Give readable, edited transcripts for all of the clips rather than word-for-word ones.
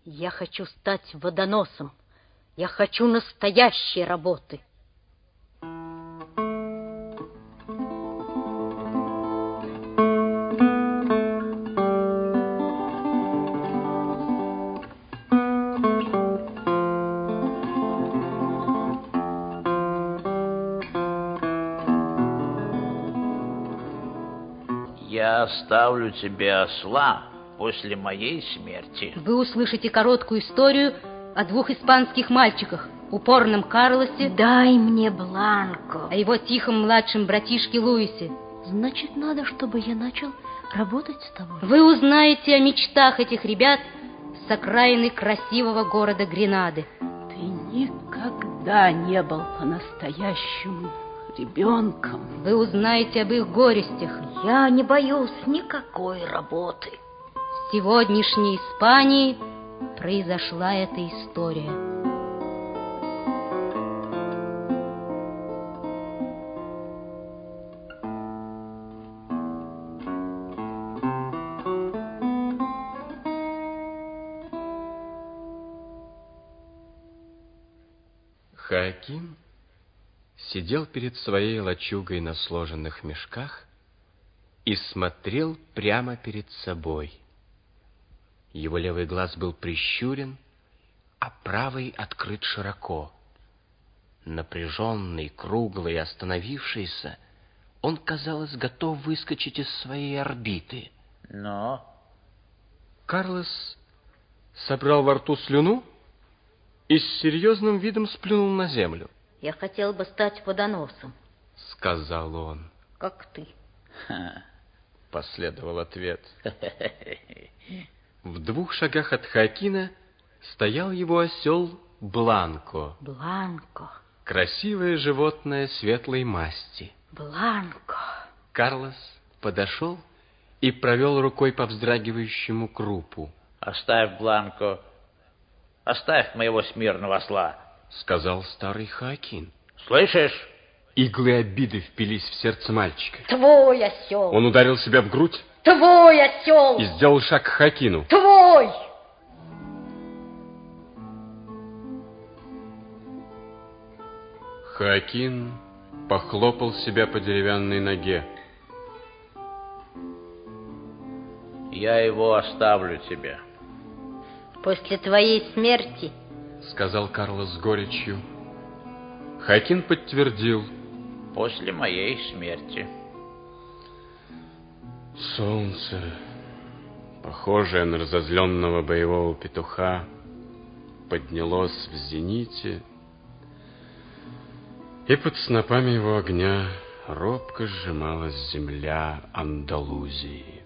Я хочу стать водоносом. Я хочу настоящей работы. Я оставлю тебе осла после моей смерти. Вы услышите короткую историю о двух испанских мальчиках, упорном Карлосе, дай мне Бланко, о его тихом младшем братишке Луисе. Значит, надо, чтобы я начал работать с тобой. Вы узнаете о мечтах этих ребят с окраины красивого города Гренады. Ты никогда не был по-настоящему ребенком. Вы узнаете об их горестях. Я не боюсь никакой работы. В сегодняшней Испании произошла эта история. Хоакин сидел перед своей лачугой на сложенных мешках и смотрел прямо перед собой. Его левый глаз был прищурен, а правый открыт широко. Напряженный, круглый и остановившийся, он, казалось, готов выскочить из своей орбиты. Но Карлос собрал во рту слюну и с серьезным видом сплюнул на землю. Я хотел бы стать водоносом, сказал он. Как ты. Последовал ответ. В 2 шагах от Хоакина стоял его осел Бланко. Бланко. Красивое животное светлой масти. Бланко. Карлос подошел и провел рукой по вздрагивающему крупу. Оставь Бланко. Оставь моего смирного осла, сказал старый Хоакин. Слышишь? Иглы обиды впились в сердце мальчика. Твой осел. Он ударил себя в грудь. Твой осел. И сделал шаг к Хоакину. Твой. Хоакин похлопал себя по деревянной ноге. Я его оставлю тебе. После твоей смерти, сказал Карлос с горечью. Хоакин подтвердил. После моей смерти. Солнце, похожее на разозленного боевого петуха, поднялось в зените, и под снопами его огня робко сжималась земля Андалузии.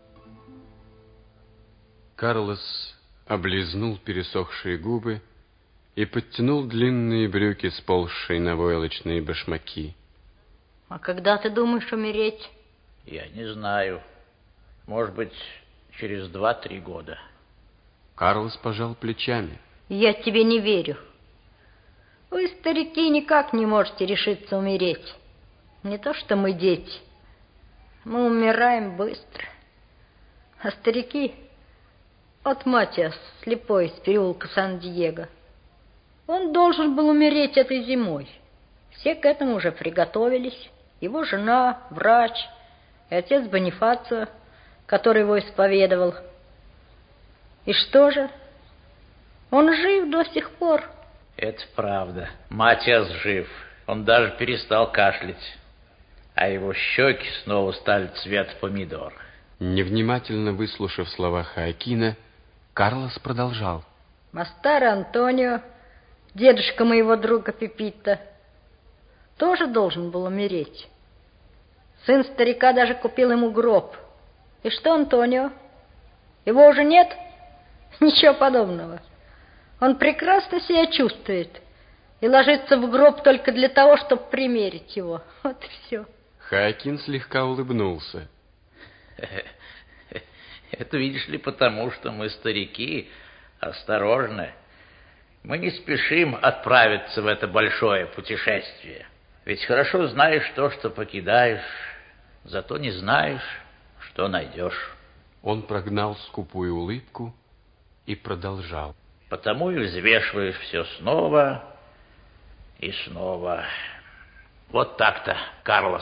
Карлос облизнул пересохшие губы и подтянул длинные брюки, сползшие на войлочные башмаки. А когда ты думаешь умереть? Я не знаю. Может быть, через 2-3 года. Карлос пожал плечами. Я тебе не верю. Вы, старики, никак не можете решиться умереть. Не то что мы, дети. Мы умираем быстро. А старики... Вот Матиас, слепой, из переулка Сан-Диего. Он должен был умереть этой зимой. Все к этому уже приготовились. Его жена, врач и отец Бонифацио, который его исповедовал. И что же? Он жив до сих пор. Это правда. Матиас жив. Он даже перестал кашлять. А его щеки снова стали цвета помидор. Невнимательно выслушав слова Хоакина, Карлос продолжал. Мастер Антонио, дедушка моего друга Пепита, тоже должен был умереть. Сын старика даже купил ему гроб. И что, Антонио? Его уже нет? Ничего подобного. Он прекрасно себя чувствует и ложится в гроб только для того, чтобы примерить его. Вот и все. Хоакин слегка улыбнулся. Это, видишь ли, потому что мы старики, осторожны. Мы не спешим отправиться в это большое путешествие. Ведь хорошо знаешь то, что покидаешь, зато не знаешь, что найдешь. Он прогнал скупую улыбку и продолжал. Потому и взвешиваешь все снова и снова. Вот так-то, Карлос.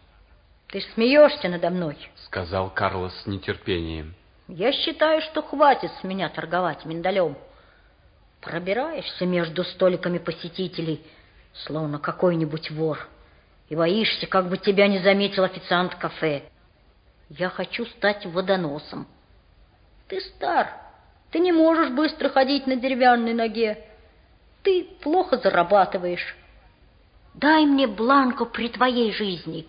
Ты смеешься надо мной, Сказал Карлос с нетерпением. Я считаю, что хватит с меня торговать миндалем. Пробираешься между столиками посетителей, словно какой-нибудь вор, и боишься, как бы тебя не заметил официант кафе. Я хочу стать водоносом. Ты стар, ты не можешь быстро ходить на деревянной ноге. Ты плохо зарабатываешь. Дай мне бланко при твоей жизни.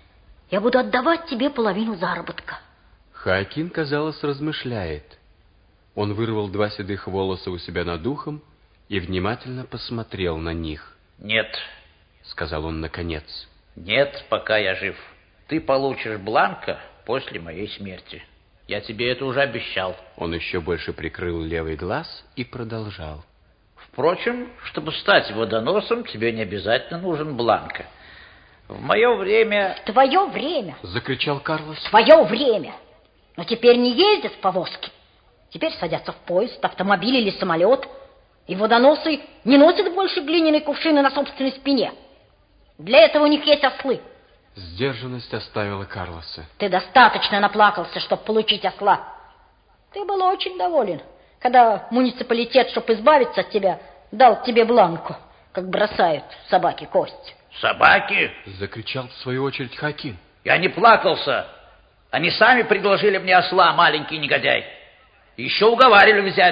Я буду отдавать тебе половину заработка. Хоакин, казалось, размышляет. Он вырвал 2 седых волоса у себя над ухом и внимательно посмотрел на них. Нет, Сказал он наконец. нет, пока я жив. Ты получишь бланко после моей смерти. Я тебе это уже обещал. Он еще больше прикрыл левый глаз и продолжал. Впрочем, чтобы стать водоносом, тебе не обязательно нужен бланко. В мое время... В твое время, Закричал Карлос. в твое время. Но теперь не ездят в повозке. Теперь садятся в поезд, автомобиль или самолет. И водоносы не носят больше глиняной кувшины на собственной спине. Для этого у них есть ослы. Сдержанность оставила Карлоса. Ты достаточно наплакался, чтобы получить осла. Ты был очень доволен, когда муниципалитет, чтобы избавиться от тебя, дал тебе бланку, как бросают собаке кость. Собаки? Закричал в свою очередь Хоакин. Я не плакался. Они сами предложили мне осла, маленький негодяй. Еще уговаривали взять.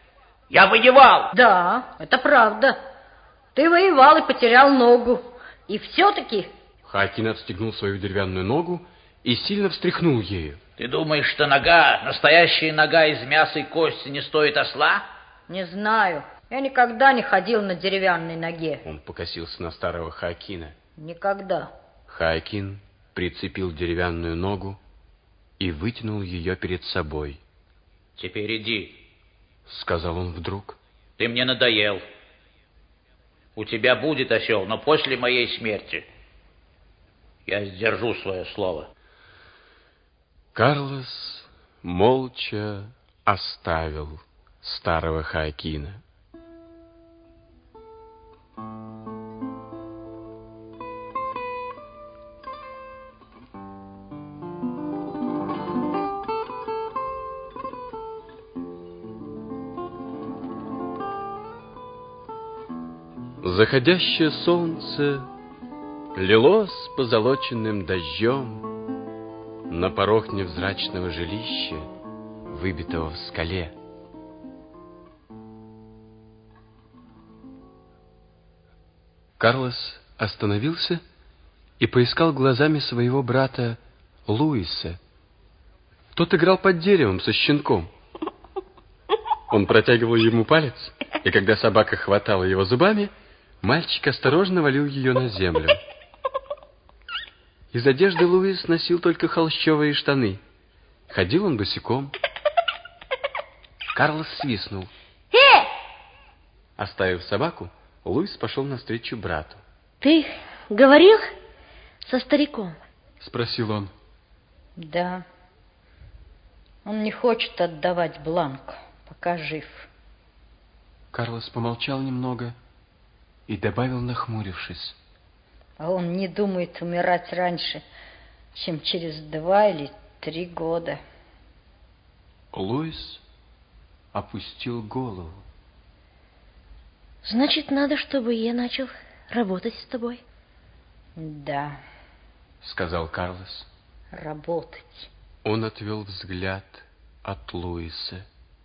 Я воевал. Да, это правда. Ты воевал и потерял ногу. И все-таки... Хоакин отстегнул свою деревянную ногу и сильно встряхнул ею. Ты думаешь, что нога, настоящая нога из мяса и кости не стоит осла? Не знаю. Я никогда не ходил на деревянной ноге. Он покосился на старого Хоакина. Никогда. Хоакин прицепил деревянную ногу и вытянул ее перед собой. Теперь иди. Сказал он вдруг. Ты мне надоел. У тебя будет осел, но после моей смерти. Я сдержу свое слово. Карлос молча оставил старого Хоакина. Заходящее солнце лилось позолоченным дождем на порог невзрачного жилища, выбитого в скале. Карлос остановился и поискал глазами своего брата Луиса. Тот играл под деревом со щенком. Он протягивал ему палец, и когда собака хватала его зубами, мальчик осторожно валил ее на землю. Из одежды Луис носил только холщовые штаны. Ходил он босиком. Карлос свистнул. Оставив собаку, Луис пошел навстречу брату. Ты говорил со стариком? Спросил он. Да. Он не хочет отдавать бланк, пока жив. Карлос помолчал немного и добавил, нахмурившись. А он не думает умирать раньше, чем через 2 или 3 года. Луис опустил голову. Значит, надо, чтобы я начал работать с тобой. Да, Сказал Карлос. работать. Он отвел взгляд от Луиса.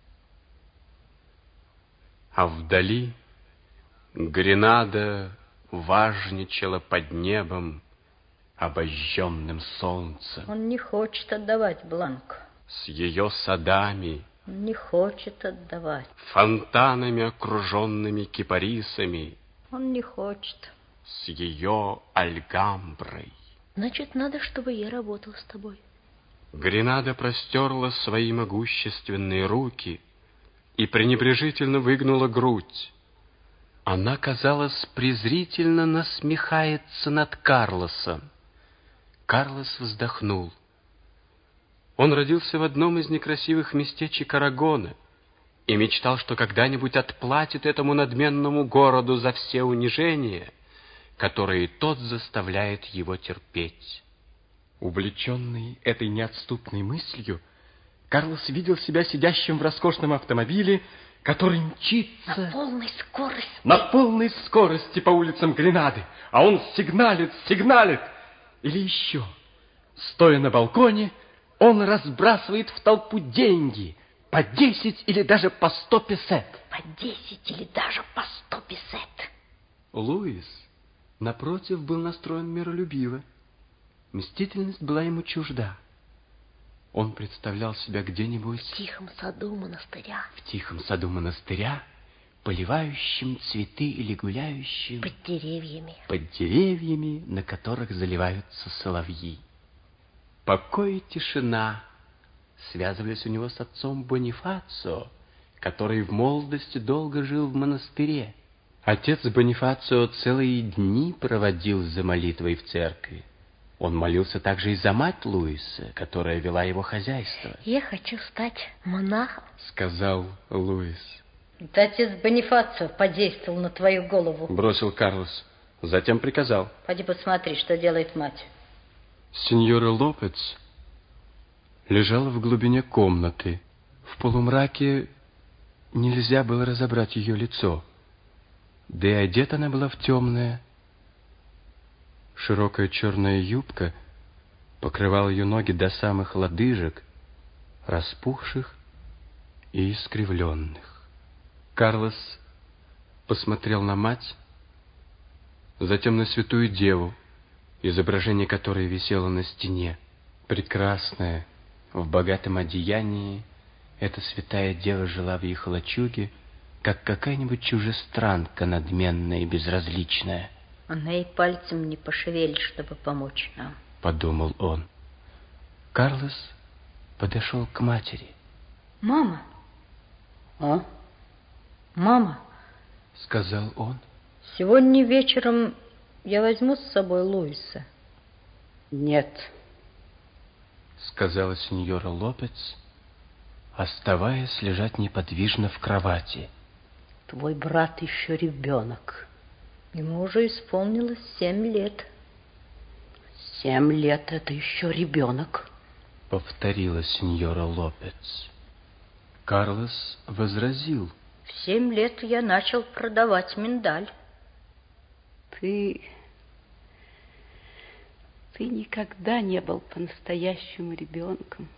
А вдали Гренада важничала под небом, обожженным солнцем. Он не хочет отдавать бланк. С ее садами, Он не хочет отдавать. фонтанами, окруженными кипарисами, Он не хочет. с ее альгамброй. Значит, надо, чтобы я работал с тобой. Гренада простерла свои могущественные руки и пренебрежительно выгнула грудь. Она, казалось, презрительно насмехается над Карлосом. Карлос вздохнул. Он родился в одном из некрасивых местечек Арагона, и мечтал, что когда-нибудь отплатит этому надменному городу за все унижения, которые тот заставляет его терпеть. Увлеченный этой неотступной мыслью, Карлос видел себя сидящим в роскошном автомобиле, который мчится на полной скорости по улицам Гренады, а он сигналит. Или еще, стоя на балконе, он разбрасывает в толпу деньги по 10 или даже по 100 песет. Луис, напротив, был настроен миролюбиво. Мстительность была ему чужда. Он представлял себя где-нибудь В тихом саду монастыря, поливающим цветы или гуляющим под деревьями, на которых заливаются соловьи. Покой и тишина связывались у него с отцом Бонифацио, который в молодости долго жил в монастыре. Отец Бонифацио целые дни проводил за молитвой в церкви. Он молился также и за мать Луиса, которая вела его хозяйство. Я хочу стать монахом, сказал Луис. Это отец Бонифацио подействовал на твою голову. Бросил Карлос. Затем приказал. Пойди посмотри, что делает мать. Сеньора Лопец лежала в глубине комнаты. В полумраке нельзя было разобрать ее лицо. Да и одета она была в темное. Широкая черная юбка покрывала ее ноги до самых лодыжек, распухших и искривленных. Карлос посмотрел на мать, затем на святую деву, изображение которой висело на стене. Прекрасная, в богатом одеянии, эта святая дева жила в их лачуге, как какая-нибудь чужестранка надменная и безразличная. Она и пальцем не пошевелит, чтобы помочь нам, подумал он. Карлос подошел к матери. Мама. А? Мама, сказал он. Сегодня вечером я возьму с собой Луиса. Нет, сказала сеньора Лопец, оставаясь лежать неподвижно в кровати. Твой брат еще ребенок. Ему уже исполнилось 7 лет. 7 лет — это еще ребенок, повторила сеньора Лопец. Карлос возразил. В 7 лет я начал продавать миндаль. Ты никогда не был по-настоящему ребенком.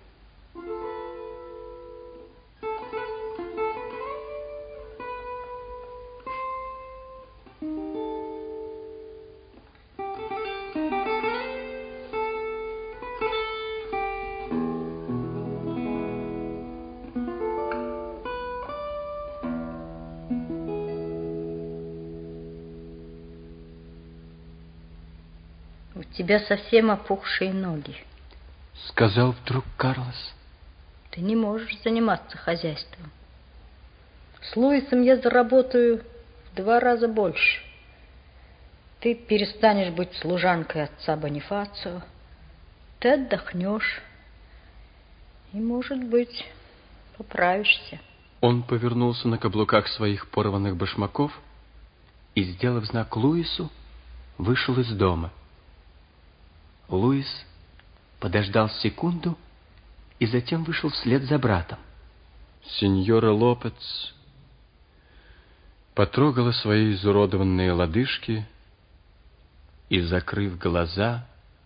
У тебя совсем опухшие ноги, сказал вдруг Карлос. Ты не можешь заниматься хозяйством. С Луисом я заработаю в 2 раза больше. Ты перестанешь быть служанкой отца Бонифацио, ты отдохнешь и, может быть, поправишься. Он повернулся на каблуках своих порванных башмаков и, сделав знак Луису, вышел из дома. Луис подождал секунду и затем вышел вслед за братом. Сеньора Лопец потрогала свои изуродованные лодыжки и, закрыв глаза,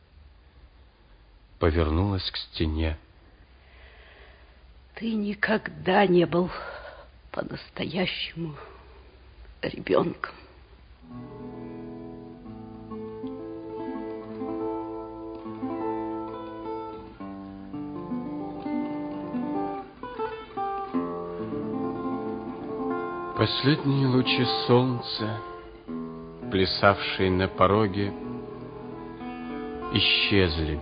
повернулась к стене. Ты никогда не был по-настоящему ребенком. Последние лучи солнца, плясавшие на пороге, исчезли.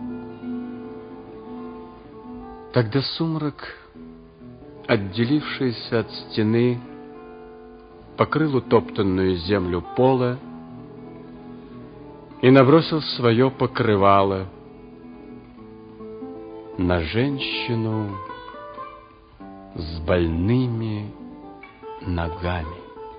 Тогда сумрак, отделившийся от стены, покрыл утоптанную землю пола и набросил свое покрывало на женщину с больными ногами.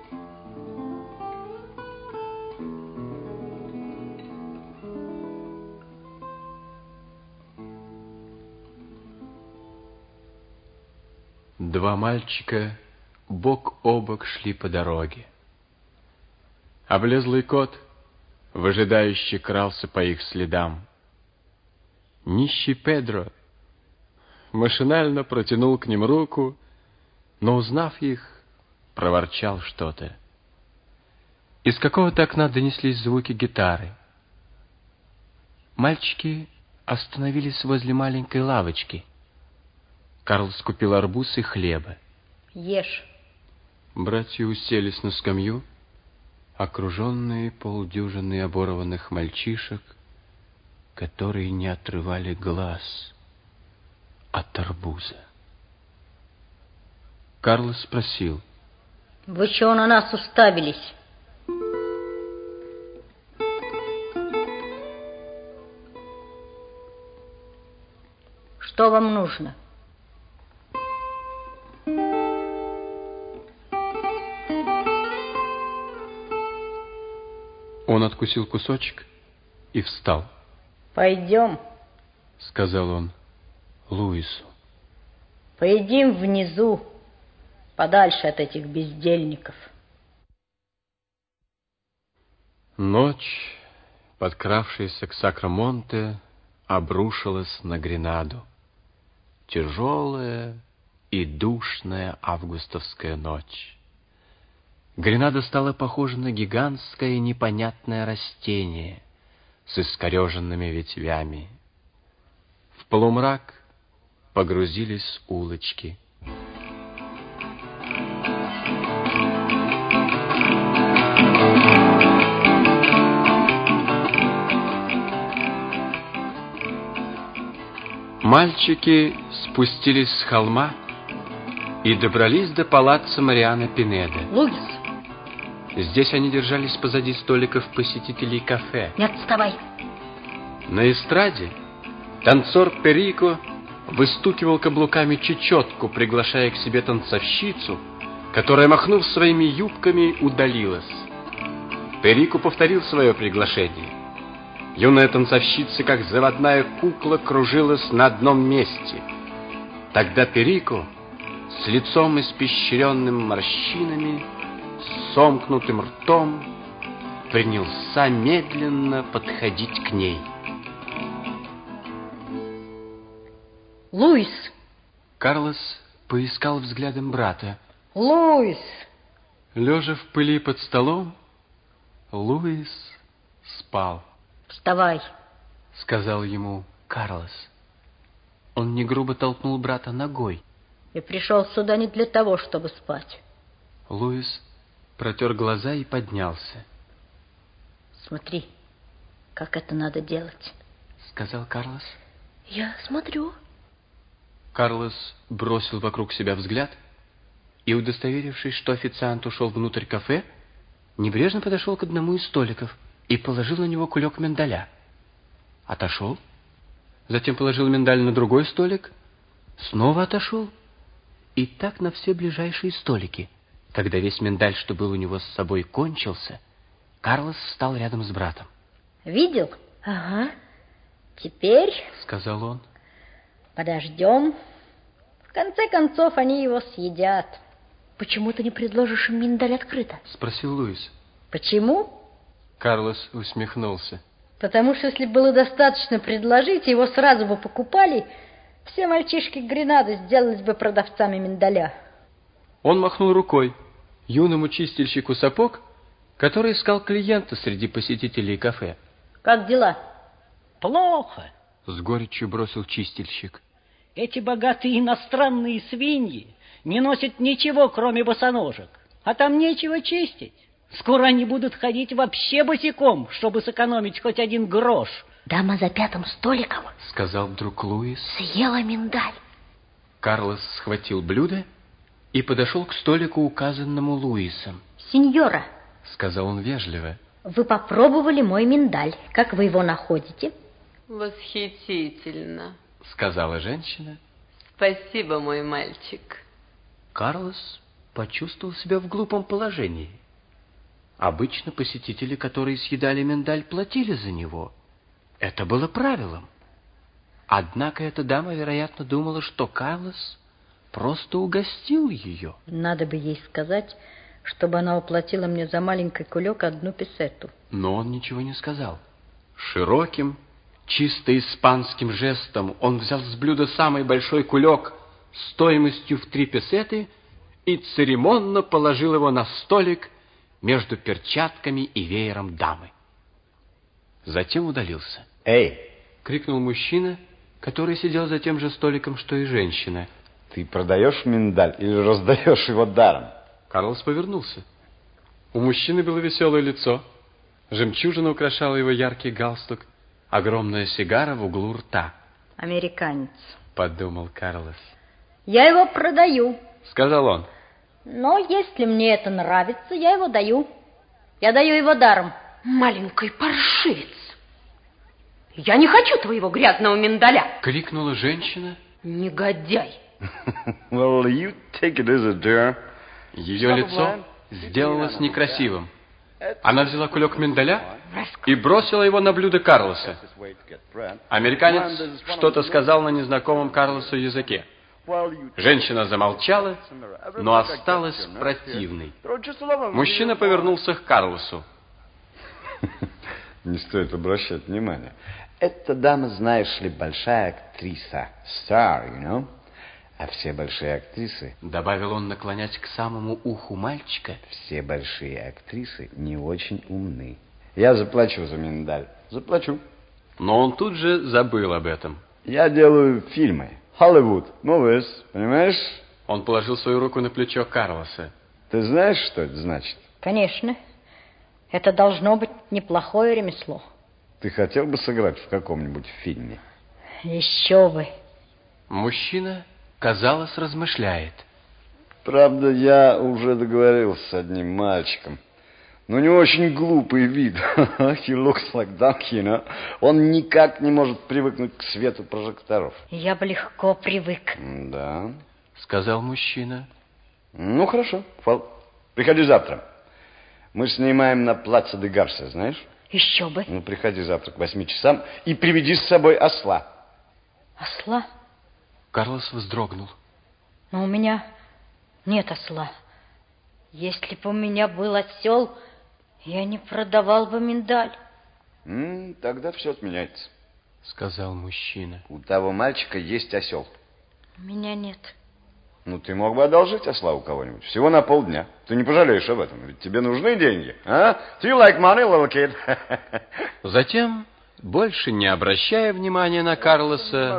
Два мальчика бок о бок шли по дороге. Облезлый кот выжидающе крался по их следам. Нищий Педро машинально протянул к ним руку, но, узнав их, проворчал что-то. Из какого-то окна донеслись звуки гитары. Мальчики остановились возле маленькой лавочки. Карлос купил арбуз и хлеба. Ешь. Братья уселись на скамью, окруженные полдюжины оборванных мальчишек, которые не отрывали глаз от арбуза. Карлос спросил: Вы чего на нас уставились? Что вам нужно? Он откусил кусочек и встал. Пойдем, Сказал он Луису. поедим внизу, подальше от этих бездельников. Ночь, подкравшаяся к Сакрамонте, обрушилась на Гренаду. Тяжелая и душная августовская ночь. Гренада стала похожа на гигантское непонятное растение с искореженными ветвями. В полумрак погрузились улочки. Мальчики спустились с холма и добрались до палаццо Мариано Пинеда. Луис, Здесь они держались позади столиков посетителей кафе. не отставай. На эстраде танцор Перико выстукивал каблуками чечетку, приглашая к себе танцовщицу, которая, махнув своими юбками, удалилась. Перико повторил свое приглашение. Юная танцовщица, как заводная кукла, кружилась на одном месте. Тогда Перико, с лицом испещренным морщинами, с сомкнутым ртом, принялся медленно подходить к ней. Луис! Карлос поискал взглядом брата. Луис! Лежа в пыли под столом, Луис спал. Вставай. Сказал ему Карлос. Он не грубо толкнул брата ногой. Я пришел сюда не для того, чтобы спать. Луис протер глаза и поднялся. Смотри, как это надо делать. Сказал Карлос. Я смотрю. Карлос бросил вокруг себя взгляд и, удостоверившись, что официант ушел внутрь кафе, небрежно подошел к одному из столиков и положил на него кулек миндаля. Отошел, затем положил миндаль на другой столик, снова отошел, и так на все ближайшие столики. Когда весь миндаль, что был у него с собой, кончился, Карлос встал рядом с братом. Видел? Ага. Теперь Сказал он. подождем. В конце концов, они его съедят. Почему ты не предложишь им миндаль открыто? Спросил Луис. Почему? Карлос усмехнулся. Потому что если было достаточно предложить, его сразу бы покупали, все мальчишки Гренады сделались бы продавцами миндаля. Он махнул рукой юному чистильщику сапог, который искал клиента среди посетителей кафе. Как дела? Плохо. С горечью бросил чистильщик. Эти богатые иностранные свиньи не носят ничего, кроме босоножек. А там нечего чистить. Скоро они будут ходить вообще босиком, чтобы сэкономить хоть один грош. Дама за пятым столиком Сказал вдруг Луис. съела миндаль. Карлос схватил блюдо и подошел к столику, указанному Луисом. Сеньора, Сказал он вежливо. вы попробовали мой миндаль. Как вы его находите? Восхитительно. Сказала женщина. Спасибо, мой мальчик. Карлос почувствовал себя в глупом положении. Обычно посетители, которые съедали миндаль, платили за него. Это было правилом. Однако эта дама, вероятно, думала, что Карлос просто угостил ее. Надо бы ей сказать, чтобы она уплатила мне за маленький кулек 1 песету. Но он ничего не сказал. Широким, чисто испанским жестом он взял с блюда самый большой кулек стоимостью в 3 песеты и церемонно положил его на столик между перчатками и веером дамы. Затем удалился. «Эй!» — крикнул мужчина, который сидел за тем же столиком, что и женщина. «Ты продаешь миндаль или раздаешь его даром?» Карлос повернулся. У мужчины было веселое лицо. Жемчужина украшала его яркий галстук, огромная сигара в углу рта. «Американец», — подумал Карлос. «Я его продаю», — сказал он. «но если мне это нравится, я его даю. Я даю его даром». Маленький паршивец! Я не хочу твоего грязного миндаля! — крикнула женщина. Негодяй! Well, you take it as a dare. Ее лицо сделалось некрасивым. Она взяла кулек миндаля и бросила его на блюдо Карлоса. Американец что-то сказал на незнакомом Карлосу языке. Женщина замолчала, но осталась противной. Мужчина повернулся к Карлосу. Не стоит обращать внимания. Эта дама, знаешь ли, большая актриса. Star, you know? А все большие актрисы... Добавил он, наклонясь к самому уху мальчика. Все большие актрисы не очень умны. Я заплачу за миндаль. Заплачу. Но он тут же забыл об этом. Я делаю фильмы. Hollywood movies, понимаешь? Он положил свою руку на плечо Карлоса. Ты знаешь, что это значит? Конечно. Это должно быть неплохое ремесло. Ты хотел бы сыграть в каком-нибудь фильме? Еще бы. Мужчина, казалось, размышляет. Правда, я уже договорился с одним мальчиком. Но у него очень глупый вид. He looks like duck, you know? Он никак не может привыкнуть к свету прожекторов. Я бы легко привык. Да, сказал мужчина. Ну, хорошо. Приходи завтра. Мы снимаем на Плаца де Гарсе, знаешь? Еще бы. Ну, приходи завтра к 8 часам и приведи с собой осла. Осла? Карлос вздрогнул. Но у меня нет осла. Если бы у меня был осел, я не продавал бы миндаль. Тогда все отменяется, сказал мужчина. У того мальчика есть осел. У меня нет. Ну, ты мог бы одолжить осла у кого-нибудь. Всего на полдня. Ты не пожалеешь об этом. Ведь тебе нужны деньги. А? Do you like money, little kid? Затем, больше не обращая внимания на Карлоса,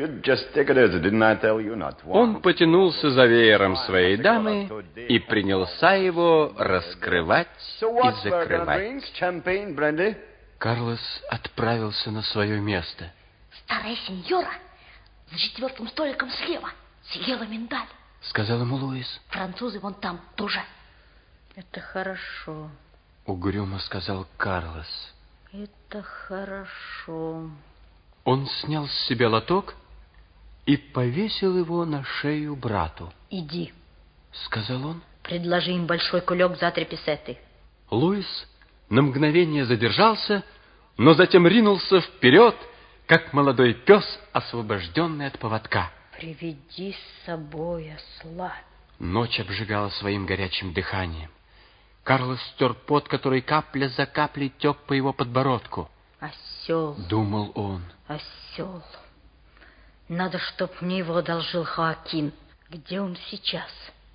он потянулся за веером своей дамы и принялся его раскрывать и закрывать. Карлос отправился на свое место. Старая сеньора за 4-м столиком слева съела миндаль, сказал ему Луис. Французы вон там тоже. Это хорошо. Угрюмо сказал Карлос. Это хорошо. Он снял с себя лоток и повесил его на шею брату. Иди, сказал он. Предложи им большой кулек за 3 песеты. Луис на мгновение задержался, но затем ринулся вперед, как молодой пес, освобожденный от поводка. Приведи с собой осла. Ночь обжигала своим горячим дыханием. Карлос стер пот, который капля за каплей тек по его подбородку. Осел. Думал он. Осел. Надо, чтоб мне его одолжил Хоакин. Где он сейчас?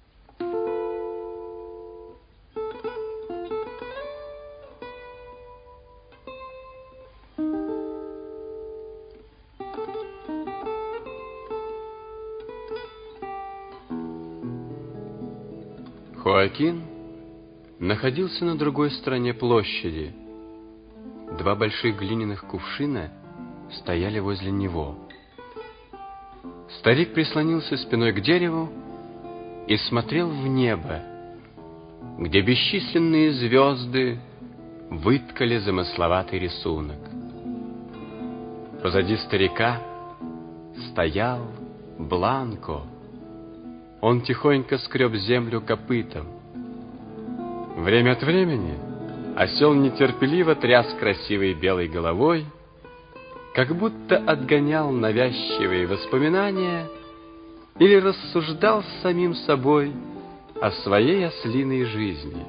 Хоакин находился на другой стороне площади. 2 больших глиняных кувшина стояли возле него. Старик прислонился спиной к дереву и смотрел в небо, где бесчисленные звезды выткали замысловатый рисунок. Позади старика стоял Бланко, Он тихонько скреб землю копытом. Время от времени осел нетерпеливо тряс красивой белой головой, как будто отгонял навязчивые воспоминания или рассуждал с самим собой о своей ослиной жизни.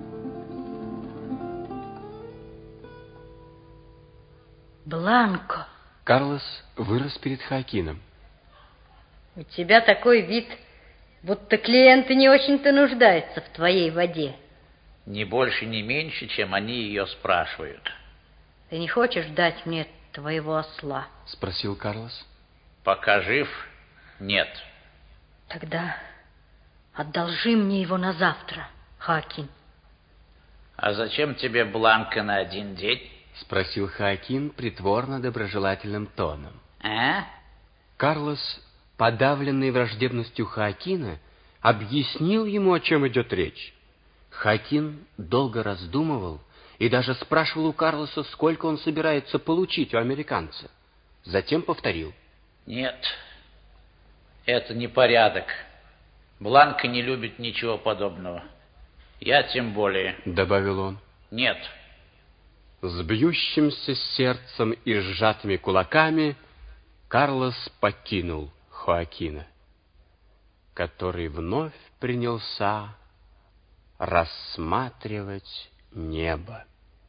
Бланко, Карлос вырос перед Хоакином. у тебя такой вид, будто клиенты не очень-то нуждаются в твоей воде. Не больше, не меньше, чем они ее спрашивают. Ты не хочешь дать мне твоего осла? Спросил Карлос. Пока жив, нет. Тогда одолжи мне его на завтра, Хоакин. А зачем тебе Бланка на один день? Спросил Хоакин притворно доброжелательным тоном. А? Карлос, подавленный враждебностью Хоакина, объяснил ему, о чем идет речь. Хоакин долго раздумывал и даже спрашивал у Карлоса, сколько он собирается получить у американца. Затем повторил. Нет, это не порядок. Бланка не любит ничего подобного. Я тем более. Добавил он. Нет. С бьющимся сердцем и сжатыми кулаками Карлос покинул Хоакина, который вновь принялся рассматривать небо.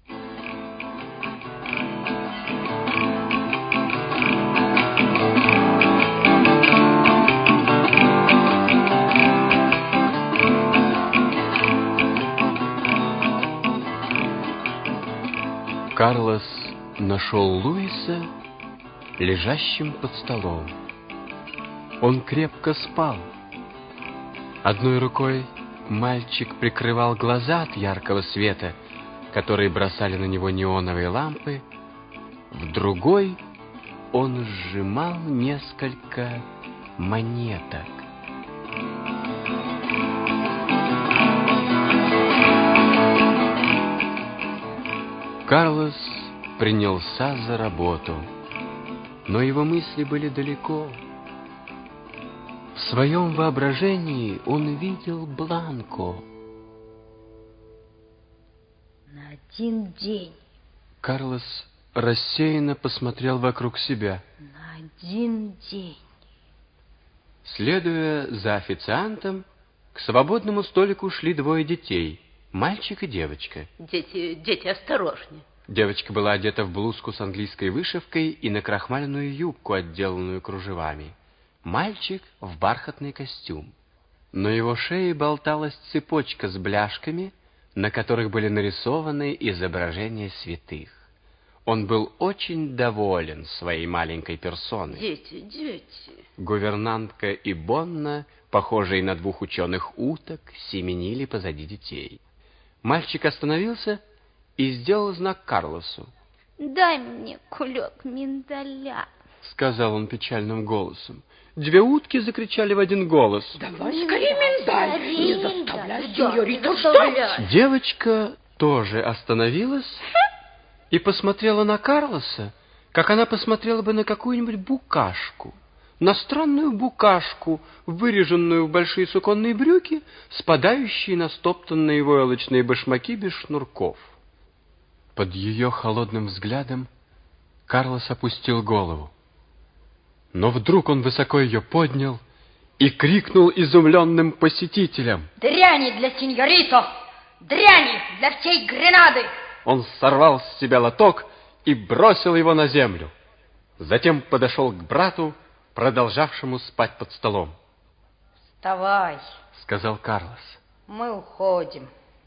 Карлос нашел Луиса лежащим под столом. Он крепко спал. Одной рукой мальчик прикрывал глаза от яркого света, который бросали на него неоновые лампы. В другой он сжимал несколько монеток. Карлос принялся за работу, но его мысли были далеко. В своем воображении он видел Бланко. На один день. Карлос рассеянно посмотрел вокруг себя. На один день. Следуя за официантом, к свободному столику шли двое детей, мальчик и девочка. Дети, осторожнее. Девочка была одета в блузку с английской вышивкой и накрахмаленную юбку, отделанную кружевами. Мальчик в бархатный костюм. На его шее болталась цепочка с бляшками, на которых были нарисованы изображения святых. Он был очень доволен своей маленькой персоной. Дети. Гувернантка и Бонна, похожие на двух ученых уток, семенили позади детей. Мальчик остановился и сделал знак Карлосу. «Дай мне кулек миндаля», — сказал он печальным голосом. Две утки закричали в один голос. Давай скорее миндаль, не заставляй сеньориту заставляй. ждать. Девочка тоже остановилась и посмотрела на Карлоса, как она посмотрела бы на какую-нибудь букашку. На странную букашку, выреженную в большие суконные брюки, спадающие на стоптанные войлочные башмаки без шнурков. Под ее холодным взглядом Карлос опустил голову. Но вдруг он высоко ее поднял и крикнул изумленным посетителям. Дряни для сеньоритов! Дряни для всей Гренады! Он сорвал с себя лоток и бросил его на землю. Затем подошел к брату, продолжавшему спать под столом. Вставай, Сказал Карлос. мы уходим.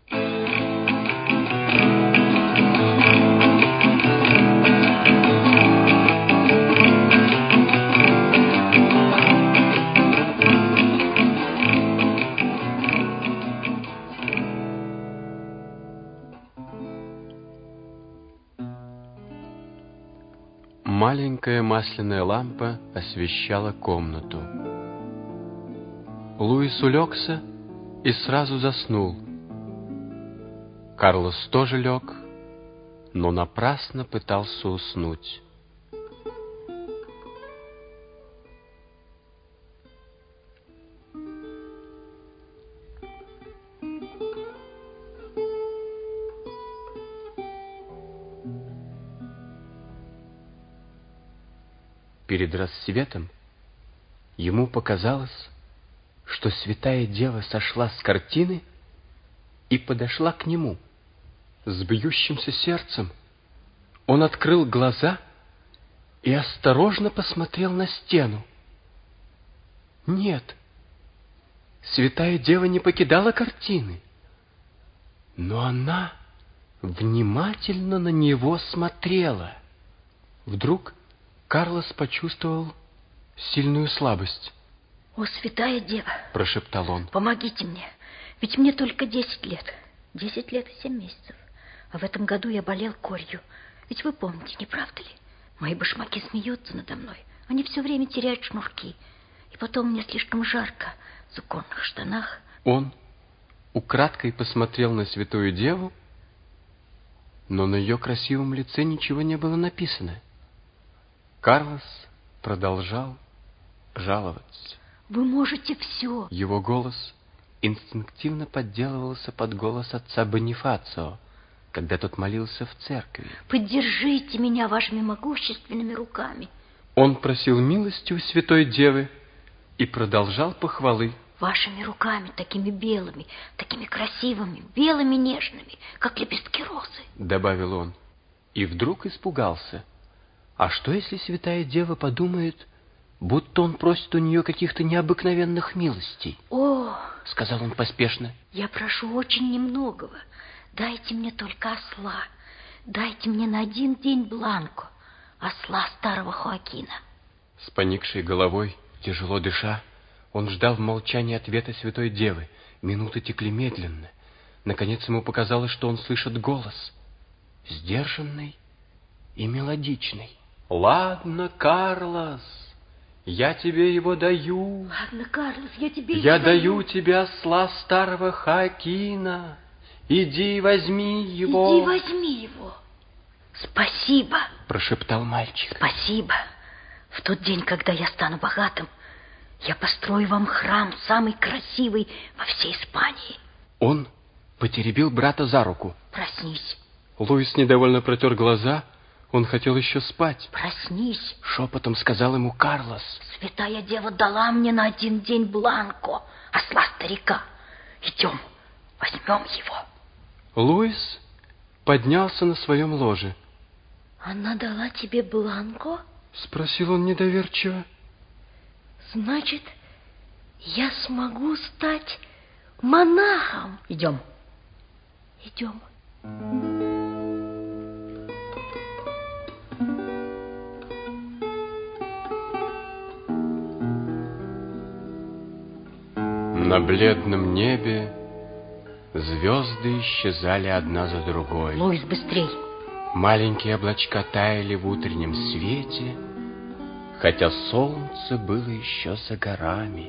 Маленькая масляная лампа освещала комнату. Луис улегся и сразу заснул. Карлос тоже лег, но напрасно пытался уснуть. Перед рассветом ему показалось, что святая дева сошла с картины и подошла к нему. С бьющимся сердцем он открыл глаза и осторожно посмотрел на стену. Нет, святая дева не покидала картины, но она внимательно на него смотрела. Вдруг Карлос почувствовал сильную слабость. «О, святая дева!» — прошептал он. «Помогите мне, ведь мне только 10 лет. 10 лет и 7 месяцев. А в этом году я болел корью. Ведь вы помните, не правда ли? Мои башмаки смеются надо мной. Они все время теряют шнурки. И потом мне слишком жарко в суконных штанах». Он украдкой посмотрел на святую деву, но на ее красивом лице ничего не было написано. Карлос продолжал жаловаться. «Вы можете все!» Его голос инстинктивно подделывался под голос отца Бонифацио, когда тот молился в церкви. «Поддержите меня вашими могущественными руками!» Он просил милости у святой девы и продолжал похвалы. «Вашими руками, такими белыми, такими красивыми, белыми нежными, как лепестки розы!» добавил он. И вдруг испугался. А что, если святая дева подумает, будто он просит у нее каких-то необыкновенных милостей? «О, — сказал он поспешно, — я прошу очень немногого. Дайте мне только осла. Дайте мне на 1 день бланко, осла старого Хоакина». С поникшей головой, тяжело дыша, он ждал в молчании ответа святой девы. Минуты текли медленно. Наконец ему показалось, что он слышит голос, сдержанный и мелодичный. «Ладно, Карлос, я тебе его даю. Ладно, Карлос, я тебе Я его даю тебе осла старого Хоакина. Иди возьми его». Иди возьми его. «Спасибо», — прошептал мальчик. «спасибо. В тот день, когда я стану богатым, я построю вам храм, самый красивый во всей Испании». Он потеребил брата за руку. «Проснись, Луис недовольно протер глаза. Он хотел еще спать. проснись. Шепотом сказал ему Карлос. Святая дева дала мне на 1 день бланко, осла старика. Идем, возьмем его». Луис поднялся на своем ложе. «Она дала тебе бланко? Спросил он недоверчиво. Значит, я смогу стать монахом?» «Идем». «Идем». На бледном небе звезды исчезали одна за другой. «Луис, быстрей!» Маленькие облачка таяли в утреннем свете, хотя солнце было еще за горами.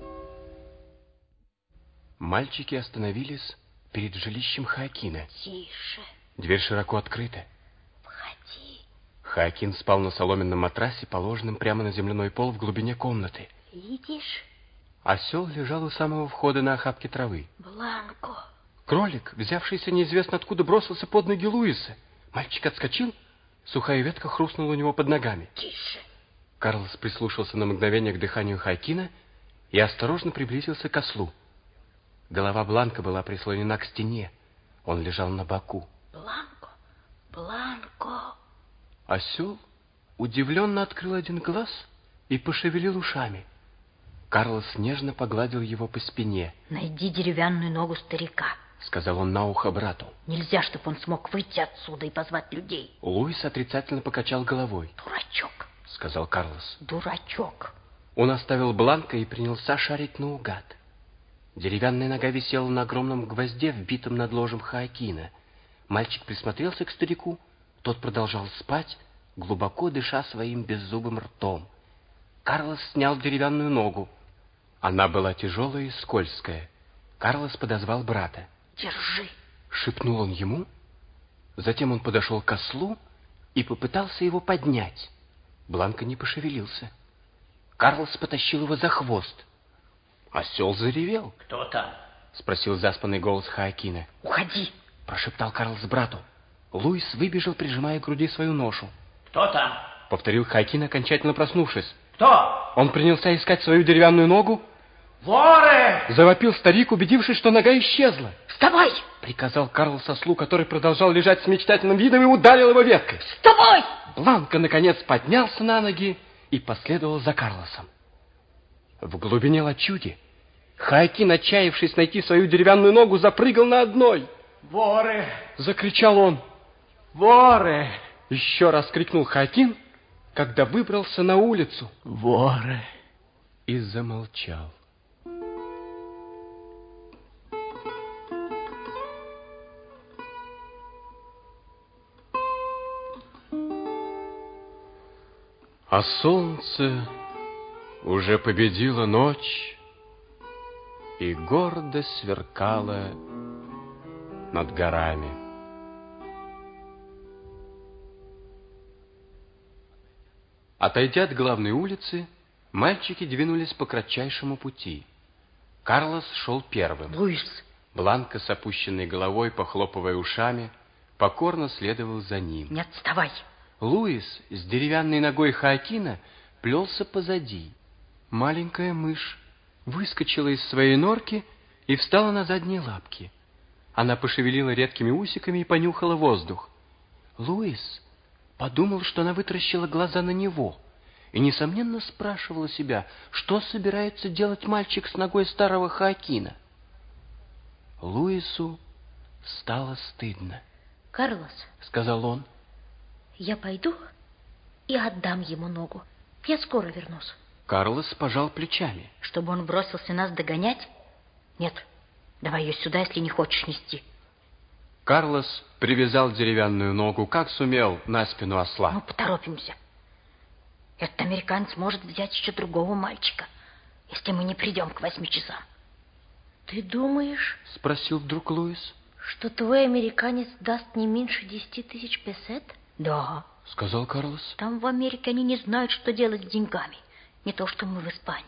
Мальчики остановились перед жилищем Хоакина. «Тише, Дверь широко открыта. входи. Хоакин спал на соломенном матрасе, положенном прямо на земляной пол в глубине комнаты. Видишь, Осел лежал у самого входа на охапке травы. бланко». Кролик, взявшийся неизвестно откуда, бросился под ноги Луиса. Мальчик отскочил, сухая ветка хрустнула у него под ногами. «Тише». Карлос прислушался на мгновение к дыханию Хоакина и осторожно приблизился к ослу. Голова Бланко была прислонена к стене. Он лежал на боку. «Бланко, бланко». Осел удивленно открыл один глаз и пошевелил ушами. Карлос нежно погладил его по спине. «Найди деревянную ногу старика», — сказал он на ухо брату. «Нельзя, чтобы он смог выйти отсюда и позвать людей». Луис отрицательно покачал головой. «Дурачок, — сказал Карлос. дурачок». Он оставил Бланко и принялся шарить наугад. Деревянная нога висела на огромном гвозде, вбитом над ложем Хоакина. Мальчик присмотрелся к старику. Тот продолжал спать, глубоко дыша своим беззубым ртом. Карлос снял деревянную ногу. Она была тяжелая и скользкая. Карлос подозвал брата. «Держи». Шепнул он ему. Затем он подошел к ослу и попытался его поднять. Бланко не пошевелился. Карлос потащил его за хвост. Осел заревел. Кто там? — спросил заспанный голос Хоакина. «Уходи». — прошептал Карлос брату. Луис выбежал, прижимая к груди свою ношу. Кто там? Повторил Хоакин, окончательно проснувшись. Кто? Он принялся искать свою деревянную ногу. Воры! Завопил старик, убедившись, что нога исчезла. Вставай! Приказал Карлос ослу, который продолжал лежать с мечтательным видом, и ударил его веткой. Вставай! Бланко, наконец, поднялся на ноги и последовал за Карлосом. В глубине лачуги Хоакин, отчаявшись найти свою деревянную ногу, запрыгал на одной. Воры! Закричал он. Воры! Еще раз крикнул Хоакин, когда выбрался на улицу. Воры! И замолчал. А солнце уже победило ночь и гордо сверкало над горами. Отойдя от главной улицы, мальчики двинулись по кратчайшему пути. Карлос шел первым. Луис! Бланко с опущенной головой, похлопывая ушами, покорно следовал за ним. Не отставай! Луис с деревянной ногой Хоакина плелся позади. Маленькая мышь выскочила из своей норки и встала на задние лапки. Она пошевелила редкими усиками и понюхала воздух. Луис подумал, что она вытаращила глаза на него, и, несомненно, спрашивала себя, что собирается делать мальчик с ногой старого Хоакина. Луису стало стыдно. Карлос, — сказал он, — я пойду и отдам ему ногу. Я скоро вернусь. Карлос пожал плечами. Чтобы он бросился нас догонять? Нет, давай ее сюда, если не хочешь нести. Карлос привязал деревянную ногу, как сумел, на спину осла. Ну, поторопимся. Этот американец может взять еще другого мальчика, если мы не придем к 8 часам. Ты думаешь, — спросил вдруг Луис, — что твой американец даст не меньше 10 тысяч песет? Да, — сказал Карлос. Там в Америке они не знают, что делать с деньгами. Не то, что мы в Испании.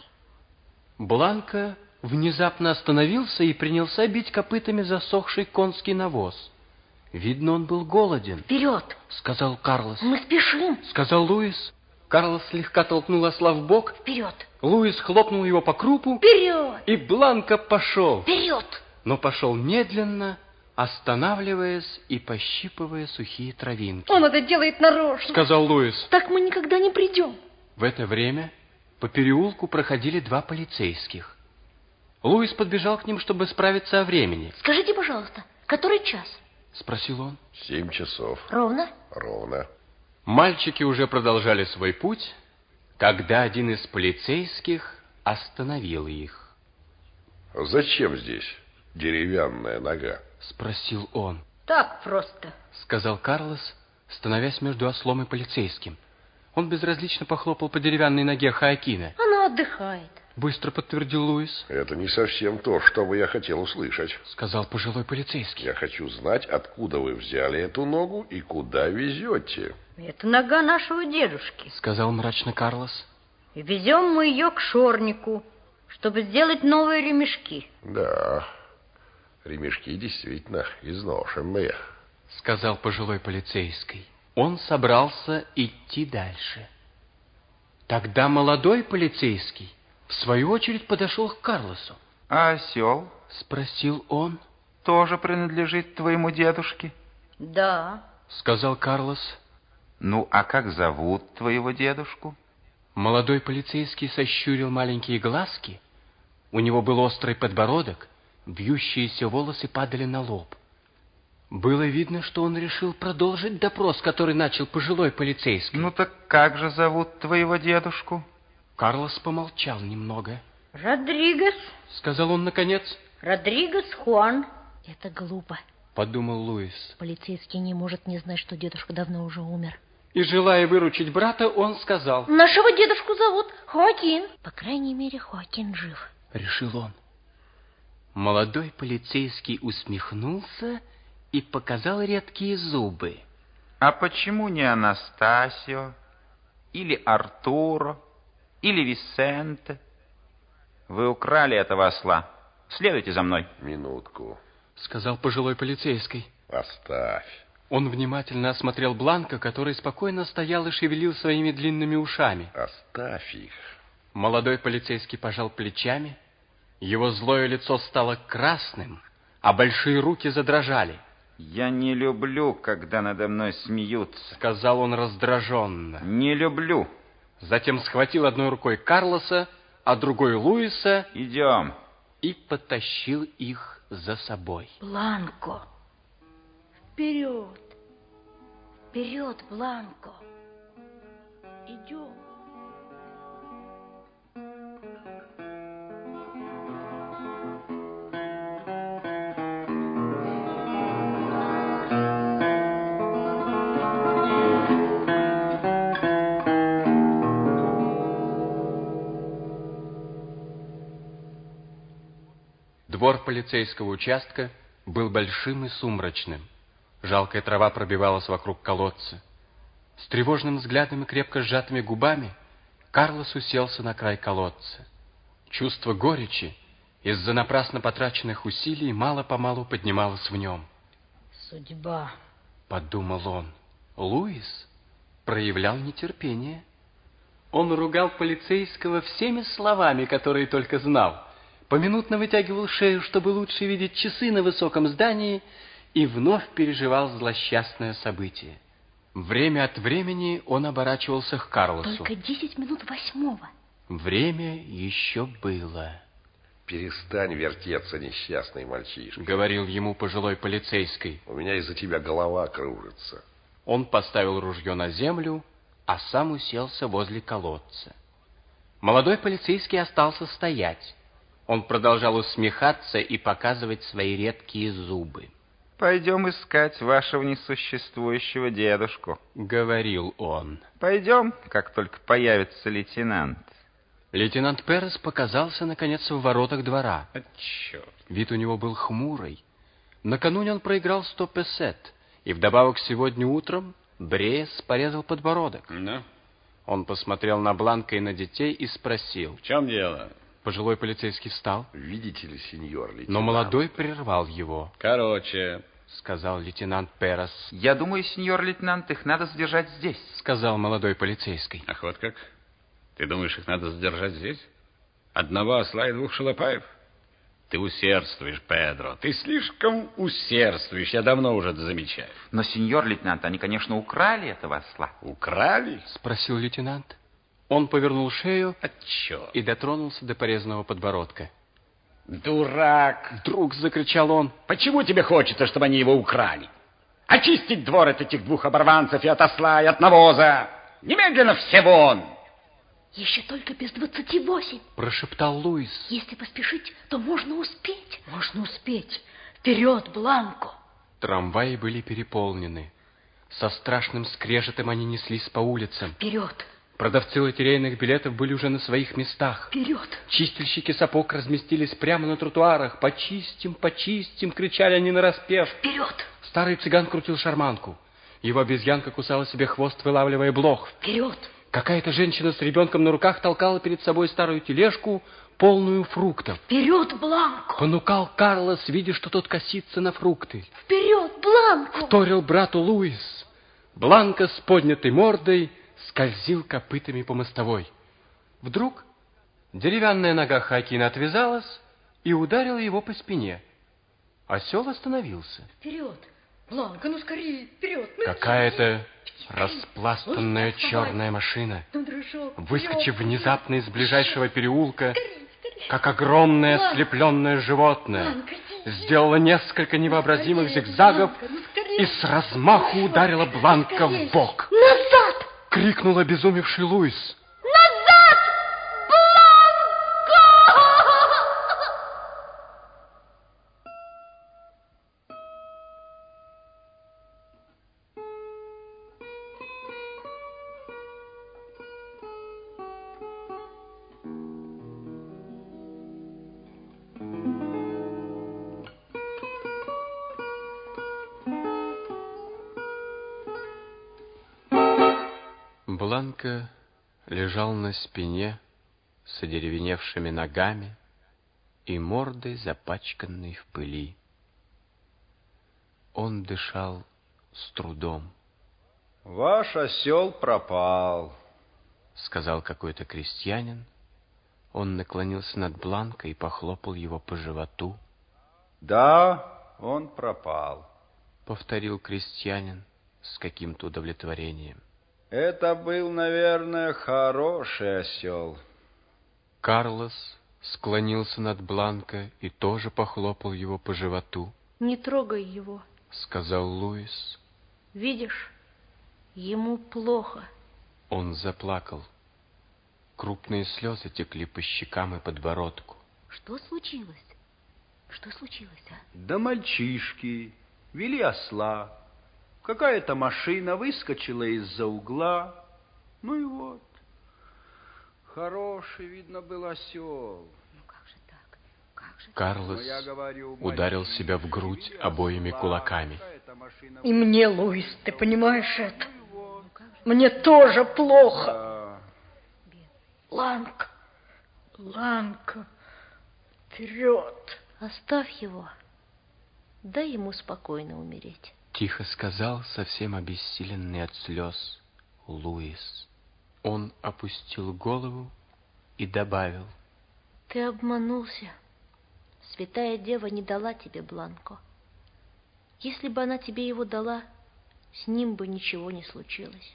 Бланко внезапно остановился и принялся бить копытами засохший конский навоз. Видно, он был голоден. Вперед! — сказал Карлос. Мы спешим! — сказал Луис. Карлос слегка толкнул осла в бок. Вперед! Луис хлопнул его по крупу. Вперед! И Бланко пошел. Вперед! Но пошел медленно, останавливаясь и пощипывая сухие травинки. Он это делает нарочно, — сказал Луис. Так мы никогда не придем. В это время по переулку проходили 2 полицейских. Луис подбежал к ним, чтобы справиться о времени. Скажите, пожалуйста, который час? — спросил он. 7 часов. Ровно? Ровно. Мальчики уже продолжали свой путь, когда один из полицейских остановил их. — Зачем здесь деревянная нога? — спросил он. Так просто, — сказал Карлос, становясь между ослом и полицейским. Он безразлично похлопал по деревянной ноге Хоакина. Она отдыхает. Быстро подтвердил Луис. — Это не совсем то, что бы я хотел услышать. — сказал пожилой полицейский. Я хочу знать, откуда вы взяли эту ногу и куда везете. Это нога нашего дедушки. — сказал мрачно Карлос. И везем мы ее к шорнику, чтобы сделать новые ремешки. Да, ремешки действительно изношенные. — сказал пожилой полицейский. Он собрался идти дальше. Тогда молодой полицейский в свою очередь подошел к Карлосу. — А осел? — спросил он. — Тоже принадлежит твоему дедушке? — Да. — сказал Карлос. — Ну, а как зовут твоего дедушку? Молодой полицейский сощурил маленькие глазки. У него был острый подбородок, вьющиеся волосы падали на лоб. Было видно, что он решил продолжить допрос, который начал пожилой полицейский. — Ну так как же зовут твоего дедушку? Карлос помолчал немного. — Родригес, — сказал он наконец. — Родригес Хуан. Это глупо, — подумал Луис. Полицейский не может не знать, что дедушка давно уже умер. И, желая выручить брата, он сказал: — Нашего дедушку зовут Хоакин. По крайней мере, Хоакин жив. — решил он. Молодой полицейский усмехнулся и показал редкие зубы. — А почему не Анастасио? Или Артуро? Или Висенте? Вы украли этого осла. Следуйте за мной. Минутку. — сказал пожилой полицейский. Оставь. Он внимательно осмотрел Бланка, который спокойно стоял и шевелил своими длинными ушами. Оставь их. Молодой полицейский пожал плечами. Его злое лицо стало красным, а большие руки задрожали. «Я не люблю, когда надо мной смеются», — сказал он раздраженно. «Не люблю». Затем схватил одной рукой Карлоса, а другой Луиса. «Идем». И потащил их за собой. Бланко! Вперед! Вперед, Бланко! Идем! Двор полицейского участка был большим и сумрачным. Жалкая трава пробивалась вокруг колодца. С тревожным взглядом и крепко сжатыми губами Карлос уселся на край колодца. Чувство горечи из-за напрасно потраченных усилий мало-помалу поднималось в нем. «Судьба», — подумал он. Луис проявлял нетерпение. Он ругал полицейского всеми словами, которые только знал. Поминутно вытягивал шею, чтобы лучше видеть часы на высоком здании, и вновь переживал злосчастное событие. Время от времени он оборачивался к Карлосу. Только 10 минут 8. Время еще было. Перестань вертеться, несчастный мальчишка, — говорил ему пожилой полицейский. У меня из-за тебя голова кружится. Он поставил ружье на землю, а сам уселся возле колодца. Молодой полицейский остался стоять. Он продолжал усмехаться и показывать свои редкие зубы. «Пойдем искать вашего несуществующего дедушку», — говорил он. «Пойдем, как только появится лейтенант». Лейтенант Перес показался, наконец, в воротах двора. Черт. Вид у него был хмурый. Накануне он проиграл 100 песет, и вдобавок сегодня утром Бреес порезал подбородок. Ну? Он посмотрел на Бланка и на детей и спросил. В чем дело? Пожилой полицейский встал. Видите ли, сеньор лейтенант? Но молодой прервал его. Короче, сказал лейтенант Перес. «Я думаю, сеньор лейтенант, их надо задержать здесь», сказал молодой полицейский. Ах, вот как? Ты думаешь, их надо задержать здесь? Одного осла и 2 шалопаев? Ты усердствуешь, Педро. Ты слишком усердствуешь. Я давно уже это замечаю. «Но, сеньор лейтенант, они, конечно, украли этого осла». «Украли?» спросил лейтенант. Он повернул шею и дотронулся до порезанного подбородка. «Дурак!» Вдруг закричал он. «Почему тебе хочется, чтобы они его украли? Очистить двор от этих 2 оборванцев и от осла, и от навоза! Немедленно все вон!» Еще только без 28. Прошептал Луис. Если поспешить, то можно успеть. Можно успеть. Вперед, Бланко! Трамваи были переполнены. Со страшным скрежетом они неслись по улицам. Вперед! Продавцы лотерейных билетов были уже на своих местах. Вперед! Чистильщики сапог разместились прямо на тротуарах. «Почистим, почистим!» — кричали они нараспев. Вперед! Старый цыган крутил шарманку. Его обезьянка кусала себе хвост, вылавливая блох. Вперед! Какая-то женщина с ребенком на руках толкала перед собой старую тележку, полную фруктов. Вперед, Бланко! Понукал Карлос, видя, что тот косится на фрукты. Вперед, Бланко! Вторил брату Луис. Бланко с поднятой мордой скользил копытами по мостовой. Вдруг деревянная нога Хоакина отвязалась и ударила его по спине. Осел остановился. Вперед! Бланко, ну скорее, вперед! Какая-то распластанная черная машина, выскочив внезапно из ближайшего переулка, как огромное ослепленное животное, сделала несколько невообразимых зигзагов и с размаху ударила Бланко в бок. «Назад!» — крикнул обезумевший Луис. «Назад! Бланко!» Бланко лежал на спине с одеревеневшими ногами и мордой, запачканной в пыли. Он дышал с трудом. Ваш осел пропал, сказал какой-то крестьянин. Он наклонился над Бланко и похлопал его по животу. Да, он пропал, повторил крестьянин с каким-то удовлетворением. Это был, наверное, хороший осел. Карлос склонился над Бланко и тоже похлопал его по животу. Не трогай его, сказал Луис. Видишь, ему плохо. Он заплакал. Крупные слезы текли по щекам и подбородку. Что случилось? Что случилось, а? Да мальчишки вели осла. Какая-то машина выскочила из-за угла. Ну и вот. Хороший, видно, был осел. Ну как же так? Как же Карлос ударил себя в грудь обоими кулаками. И мне, Луис, ты понимаешь это? Мне тоже плохо. Бланко, Бланко, вперед. Оставь его. Дай ему спокойно умереть. Тихо сказал, совсем обессиленный от слез, Луис. Он опустил голову и добавил. Ты обманулся. Святая Дева не дала тебе Бланко. Если бы она тебе его дала, с ним бы ничего не случилось.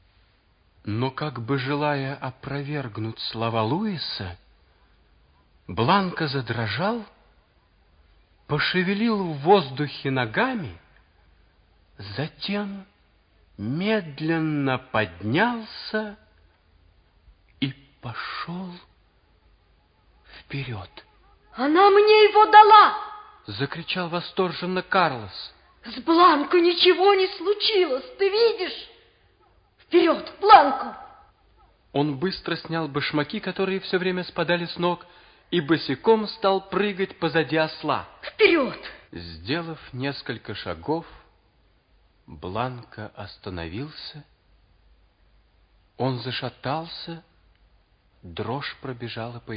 Но как бы желая опровергнуть слова Луиса, Бланко задрожал, пошевелил в воздухе ногами, затем медленно поднялся и пошел вперед. Она мне его дала! Закричал восторженно Карлос. С Бланко ничего не случилось, ты видишь? Вперед, Бланко! Он быстро снял башмаки, которые все время спадали с ног, и босиком стал прыгать позади осла. Вперед! Сделав несколько шагов, Бланко остановился. Он зашатался, дрожь пробежала по